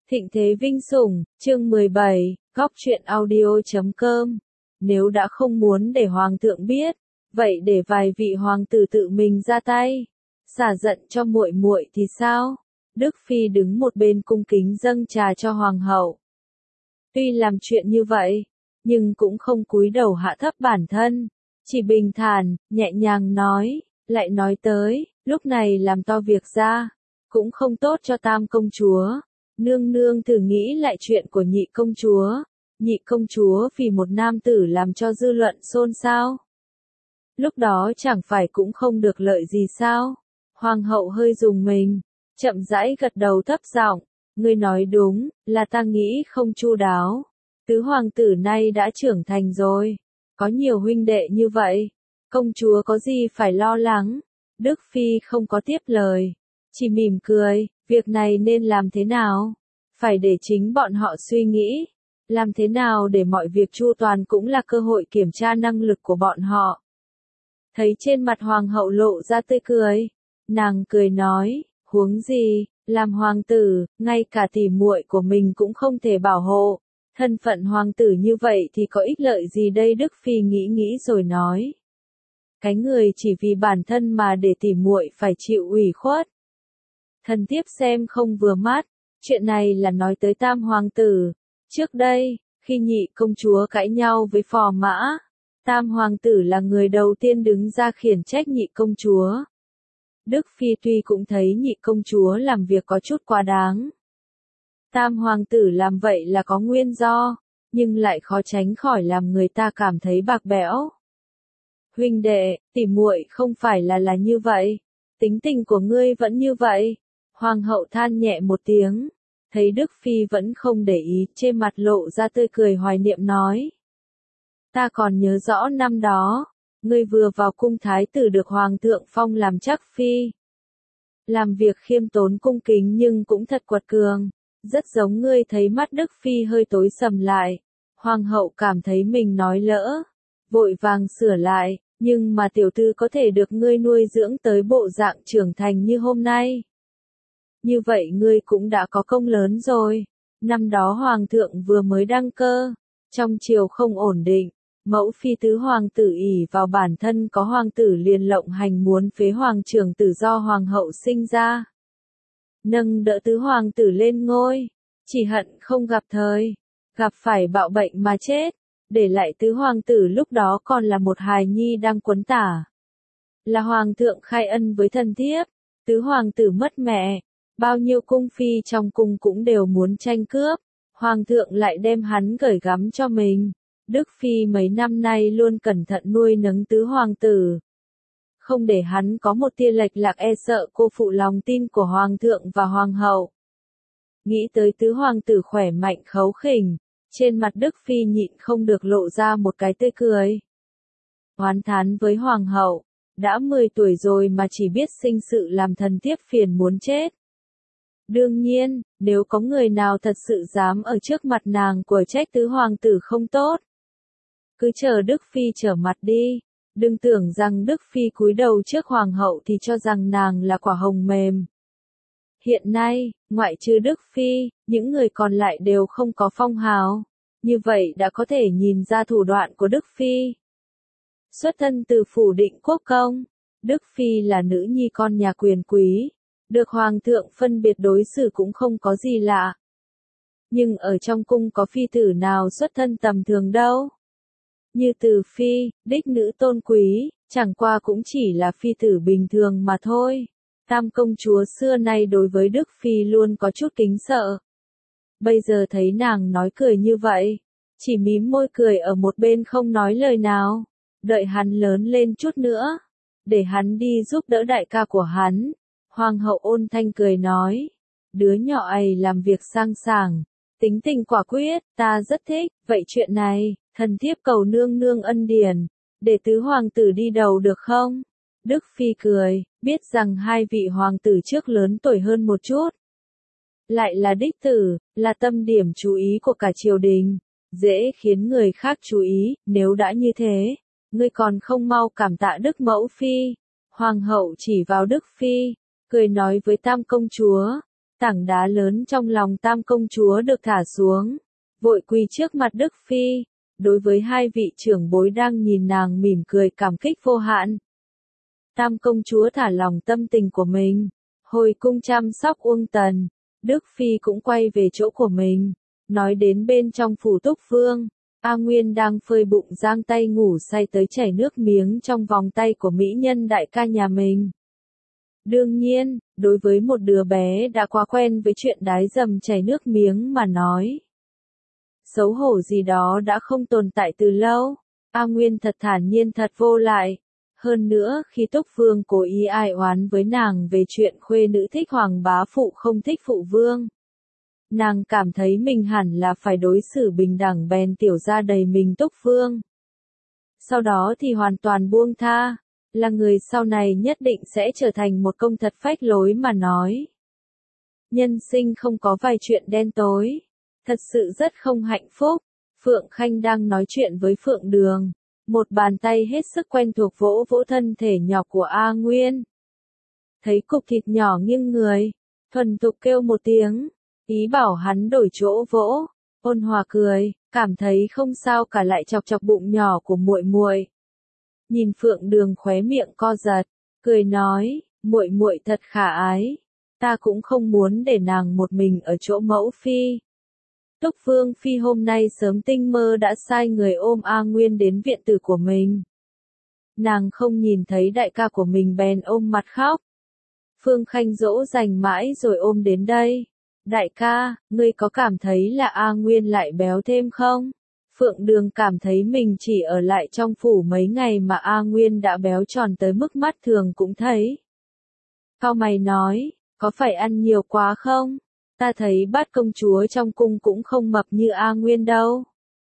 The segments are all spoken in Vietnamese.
Thịnh thế vinh sủng, chương 17, góc truyện audio.com. Nếu đã không muốn để hoàng thượng biết, vậy để vài vị hoàng tử tự mình ra tay, xả giận cho muội muội thì sao? Đức Phi đứng một bên cung kính dâng trà cho hoàng hậu. Tuy làm chuyện như vậy, nhưng cũng không cúi đầu hạ thấp bản thân, chỉ bình thản, nhẹ nhàng nói, lại nói tới, lúc này làm to việc ra, cũng không tốt cho Tam công chúa. Nương nương thử nghĩ lại chuyện của nhị công chúa. Nhị công chúa vì một nam tử làm cho dư luận xôn xao. Lúc đó chẳng phải cũng không được lợi gì sao? Hoàng hậu hơi rùng mình, chậm rãi gật đầu thấp giọng, ngươi nói đúng, là ta nghĩ không chu đáo. Tứ hoàng tử nay đã trưởng thành rồi, có nhiều huynh đệ như vậy, công chúa có gì phải lo lắng. Đức Phi không có tiếp lời, chỉ mỉm cười, việc này nên làm thế nào? Phải để chính bọn họ suy nghĩ. Làm thế nào để mọi việc chu toàn cũng là cơ hội kiểm tra năng lực của bọn họ. Thấy trên mặt hoàng hậu lộ ra tươi cười, nàng cười nói, huống gì, làm hoàng tử, ngay cả tỉ muội của mình cũng không thể bảo hộ. Thân phận hoàng tử như vậy thì có ích lợi gì đây? Đức Phi nghĩ rồi nói. Cái người chỉ vì bản thân mà để tỉ muội phải chịu ủy khuất. Thần thiếp xem không vừa mắt, chuyện này là nói tới Tam hoàng tử. Trước đây, khi nhị công chúa cãi nhau với Phò Mã, Tam hoàng tử là người đầu tiên đứng ra khiển trách nhị công chúa. Đức Phi tuy cũng thấy nhị công chúa làm việc có chút quá đáng. Tam hoàng tử làm vậy là có nguyên do, nhưng lại khó tránh khỏi làm người ta cảm thấy bạc bẽo. Huynh đệ, tỉ muội không phải là như vậy, tính tình của ngươi vẫn như vậy. Hoàng hậu than nhẹ một tiếng, thấy Đức Phi vẫn không để ý, trên mặt lộ ra tươi cười hoài niệm nói. Ta còn nhớ rõ năm đó, ngươi vừa vào cung thái tử được hoàng thượng phong làm trắc phi. Làm việc khiêm tốn cung kính nhưng cũng thật quật cường, rất giống ngươi. Thấy mắt Đức Phi hơi tối sầm lại, hoàng hậu cảm thấy mình nói lỡ, vội vàng sửa lại, nhưng mà tiểu thư có thể được ngươi nuôi dưỡng tới bộ dạng trưởng thành như hôm nay. Như vậy ngươi cũng đã có công lớn rồi. Năm đó hoàng thượng vừa mới đăng cơ, trong triều không ổn định, mẫu phi tứ hoàng tử ỷ vào bản thân có hoàng tử liền lộng hành muốn phế hoàng trưởng tử do hoàng hậu sinh ra. Nâng đỡ tứ hoàng tử lên ngôi, chỉ hận không gặp thời, gặp phải bạo bệnh mà chết, để lại tứ hoàng tử lúc đó còn là một hài nhi đang quấn tả. Là hoàng thượng khai ân với thần thiếp, tứ hoàng tử mất mẹ. Bao nhiêu cung phi trong cung cũng đều muốn tranh cướp, hoàng thượng lại đem hắn gửi gắm cho mình. Đức Phi mấy năm nay luôn cẩn thận nuôi nấng tứ hoàng tử, không để hắn có một tia lệch lạc, e sợ cô phụ lòng tin của hoàng thượng và hoàng hậu. Nghĩ tới tứ hoàng tử khỏe mạnh khấu khỉnh, trên mặt Đức Phi nhịn không được lộ ra một cái tươi cười. Oán thán với hoàng hậu, đã 10 tuổi rồi mà chỉ biết sinh sự làm thần thiếp phiền muốn chết. Đương nhiên, nếu có người nào thật sự dám ở trước mặt nàng của trách tứ hoàng tử không tốt, cứ chờ Đức Phi trở mặt đi. Đừng tưởng rằng Đức Phi cúi đầu trước hoàng hậu thì cho rằng nàng là quả hồng mềm. Hiện nay, ngoại trừ Đức Phi, những người còn lại đều không có phong hào. Như vậy đã có thể nhìn ra thủ đoạn của Đức Phi. Xuất thân từ phủ Định Quốc công, Đức Phi là nữ nhi con nhà quyền quý, được hoàng thượng phân biệt đối xử cũng không có gì lạ. Nhưng ở trong cung có phi tử nào xuất thân tầm thường đâu. Như Từ Phi, đích nữ tôn quý, chẳng qua cũng chỉ là phi tử bình thường mà thôi. Tam công chúa xưa nay đối với Đức Phi luôn có chút kính sợ. Bây giờ thấy nàng nói cười như vậy, chỉ mím môi cười ở một bên không nói lời nào. Đợi hắn lớn lên chút nữa, để hắn đi giúp đỡ đại ca của hắn. Hoàng hậu ôn thanh cười nói, đứa nhỏ ấy làm việc sang sảng, tính tình quả quyết, ta rất thích. Vậy chuyện này, thần thiếp cầu nương nương ân điển, để tứ hoàng tử đi đầu được không? Đức Phi cười, biết rằng hai vị hoàng tử trước lớn tuổi hơn một chút, lại là đích tử, là tâm điểm chú ý của cả triều đình, dễ khiến người khác chú ý. Nếu đã như thế, ngươi còn không mau cảm tạ Đức mẫu phi. Hoàng hậu chỉ vào Đức Phi, cười nói với Tam công chúa, Tảng đá lớn trong lòng Tam công chúa được thả xuống, vội quỳ trước mặt Đức Phi, đối với hai vị trưởng bối đang nhìn nàng mỉm cười cảm kích vô hạn. Tam công chúa thả lòng tâm tình của mình, hồi cung chăm sóc Uông Tần, Đức Phi cũng quay về chỗ của mình, nói đến bên trong phủ Túc Vương, A Nguyên đang phơi bụng giang tay ngủ say tới chảy nước miếng trong vòng tay của mỹ nhân đại ca nhà mình. Đương nhiên, đối với một đứa bé đã quá quen với chuyện đái dầm chảy nước miếng mà nói, xấu hổ gì đó đã không tồn tại từ lâu, A Nguyên thật thản nhiên thật vô lại. Hơn nữa khi Túc Vương cố ý ai oán với nàng về chuyện khuê nữ thích hoàng bá phụ không thích phụ vương, nàng cảm thấy mình hẳn là phải đối xử bình đẳng bèn tiểu ra đầy mình Túc Vương. Sau đó thì hoàn toàn buông tha, là người sau này nhất định sẽ trở thành một công thật phách lối mà nói. Nhân sinh không có vài chuyện đen tối, thật sự rất không hạnh phúc. Phượng Khanh đang nói chuyện với Phượng Đường, một bàn tay hết sức quen thuộc vỗ vỗ thân thể nhỏ của A Nguyên. Thấy cục thịt nhỏ nghiêng người, thuần thục kêu một tiếng, ý bảo hắn đổi chỗ vỗ, ôn hòa cười, cảm thấy không sao cả lại chọc chọc bụng nhỏ của muội muội. Nhìn Phượng Đường khóe miệng co giật, cười nói, muội muội thật khả ái, ta cũng không muốn để nàng một mình ở chỗ mẫu phi. Túc Vương Phi hôm nay sớm tinh mơ đã sai người ôm A Nguyên đến viện tử của mình. Nàng không nhìn thấy đại ca của mình bèn ôm mặt khóc. Phương Khanh dỗ dành mãi rồi ôm đến đây. Đại ca, ngươi có cảm thấy là A Nguyên lại béo thêm không? Phượng Đường cảm thấy mình chỉ ở lại trong phủ mấy ngày mà A Nguyên đã béo tròn tới mức mắt thường cũng thấy. Cau mày nói, có phải ăn nhiều quá không? Ta thấy Bát công chúa trong cung cũng không mập như A Nguyên đâu.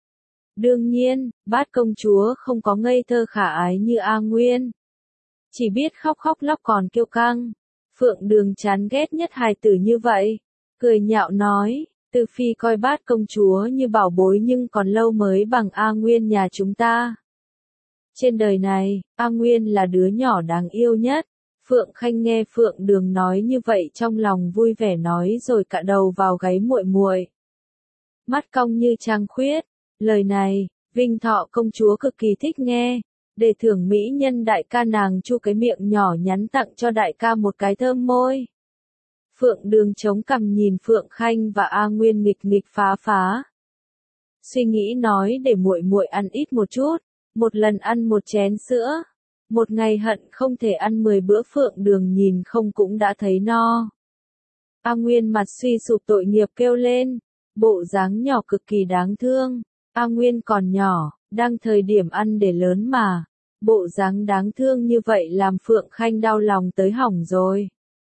Đương nhiên, Bát công chúa không có ngây thơ khả ái như A Nguyên. Chỉ biết khóc khóc lóc còn kiêu căng. Phượng Đường chán ghét nhất hài tử như vậy. Cười nhạo nói, Từ Phi coi Bát công chúa như bảo bối nhưng còn lâu mới bằng A Nguyên nhà chúng ta. Trên đời này, A Nguyên là đứa nhỏ đáng yêu nhất. Phượng Khanh nghe Phượng Đường nói như vậy trong lòng vui vẻ nói rồi cạ đầu vào gáy muội muội. Mắt cong như trăng khuyết, lời này, Vinh Thọ công chúa cực kỳ thích nghe, để thưởng mỹ nhân đại ca nàng chu cái miệng nhỏ nhắn tặng cho đại ca một cái thơm môi. Phượng Đường chống cằm nhìn Phượng Khanh và A Nguyên nghịch nghịch phá phá. Suy nghĩ nói để muội muội ăn ít một chút, một lần ăn một chén sữa. Một ngày hận không thể ăn 10 bữa. Phượng Đường nhìn không cũng đã thấy no. A Nguyên mặt suy sụp tội nghiệp kêu lên, bộ dáng nhỏ cực kỳ đáng thương. A Nguyên còn nhỏ, đang thời điểm ăn để lớn mà. Bộ dáng đáng thương như vậy làm Phượng Khanh đau lòng tới hỏng rồi.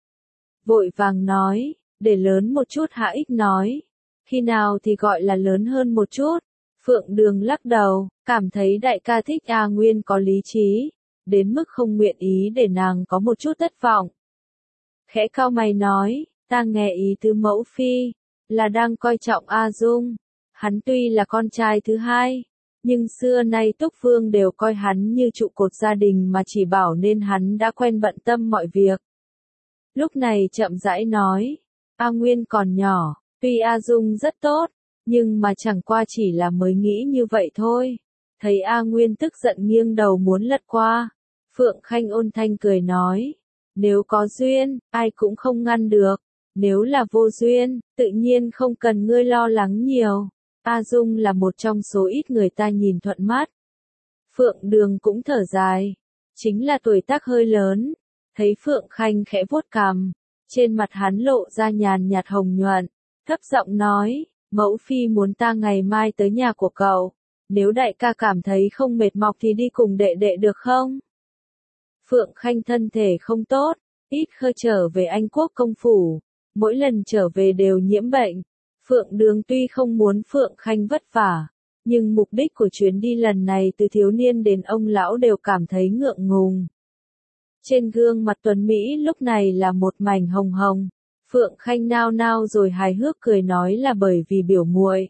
Vội vàng nói, để lớn một chút hả ích nói. Khi nào thì gọi là lớn hơn một chút. Phượng Đường lắc đầu, cảm thấy đại ca thích A Nguyên có lý trí. Đến mức không nguyện ý để nàng có một chút thất vọng. Khẽ cau mày nói, ta nghe ý tứ mẫu phi, là đang coi trọng A Dung. Hắn tuy là con trai thứ hai, nhưng xưa nay Túc Vương đều coi hắn như trụ cột gia đình mà chỉ bảo nên hắn đã quen bận tâm mọi việc. Lúc này chậm rãi nói, A Nguyên còn nhỏ, tuy A Dung rất tốt, nhưng mà chẳng qua chỉ là mới nghĩ như vậy thôi. Thấy A Nguyên tức giận nghiêng đầu muốn lật qua. Phượng Khanh ôn thanh cười nói, nếu có duyên, ai cũng không ngăn được. Nếu là vô duyên, tự nhiên không cần ngươi lo lắng nhiều. A Dung là một trong số ít người ta nhìn thuận mắt. Phượng Đường cũng thở dài. Chính là tuổi tác hơi lớn. Thấy Phượng Khanh khẽ vuốt cằm. Trên mặt hắn lộ ra nhàn nhạt hồng nhuận. Thấp giọng nói, mẫu phi muốn ta ngày mai tới nhà của cậu. Nếu đại ca cảm thấy không mệt mọc thì đi cùng đệ đệ được không? Phượng Khanh thân thể không tốt, ít khơi trở về Anh Quốc công phủ. Mỗi lần trở về đều nhiễm bệnh. Phượng Đường tuy không muốn Phượng Khanh vất vả, nhưng mục đích của chuyến đi lần này từ thiếu niên đến ông lão đều cảm thấy ngượng ngùng. Trên gương mặt tuấn Mỹ lúc này là một mảnh hồng hồng. Phượng Khanh nao nao rồi hài hước cười nói là bởi vì biểu muội.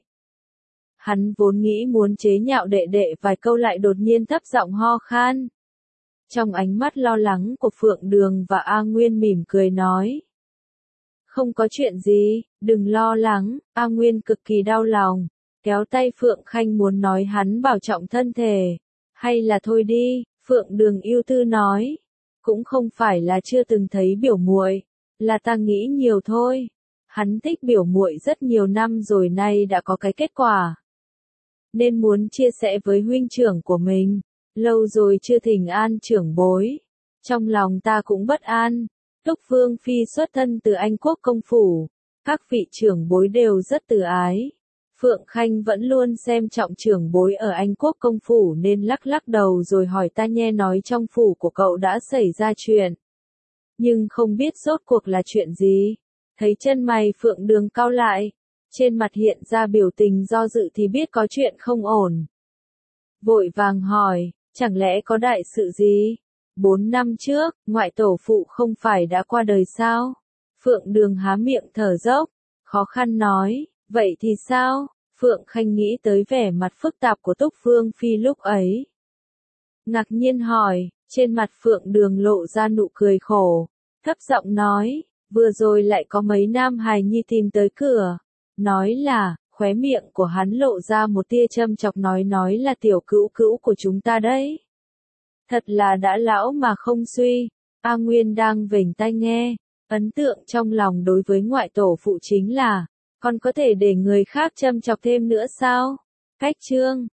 Hắn vốn nghĩ muốn chế nhạo đệ đệ vài câu lại đột nhiên thấp giọng ho khan. Trong ánh mắt lo lắng của Phượng Đường và A Nguyên mỉm cười nói. Không có chuyện gì, đừng lo lắng, A Nguyên cực kỳ đau lòng, kéo tay Phượng Khanh muốn nói hắn bảo trọng thân thể. Hay là thôi đi, Phượng Đường ưu tư nói. Cũng không phải là chưa từng thấy biểu muội, là ta nghĩ nhiều thôi. Hắn thích biểu muội rất nhiều năm rồi nay đã có cái kết quả. Nên muốn chia sẻ với huynh trưởng của mình, lâu rồi chưa thỉnh an trưởng bối. Trong lòng ta cũng bất an, Túc Vương Phi xuất thân từ Anh Quốc công phủ, các vị trưởng bối đều rất từ ái. Phượng Khanh vẫn luôn xem trọng trưởng bối ở Anh Quốc công phủ nên lắc lắc đầu rồi hỏi ta nghe nói trong phủ của cậu đã xảy ra chuyện. Nhưng không biết rốt cuộc là chuyện gì. Thấy chân mày Phượng Đường cau lại, trên mặt hiện ra biểu tình do dự thì biết có chuyện không ổn. Vội vàng hỏi, chẳng lẽ có đại sự gì? 4 năm trước, ngoại tổ phụ không phải đã qua đời sao? Phượng Đường há miệng thở dốc, khó khăn nói, vậy thì sao? Phượng Khanh nghĩ tới vẻ mặt phức tạp của Túc Vương Phi lúc ấy. Ngạc nhiên hỏi, trên mặt Phượng Đường lộ ra nụ cười khổ, thấp giọng nói, vừa rồi lại có mấy nam hài nhi tìm tới cửa. Nói là, khóe miệng của hắn lộ ra một tia châm chọc nói là tiểu cữu cữu của chúng ta đấy. Thật là đã lão mà không suy. A Nguyên đang vểnh tai nghe, ấn tượng trong lòng đối với ngoại tổ phụ chính là, còn có thể để người khác châm chọc thêm nữa sao? Cách chương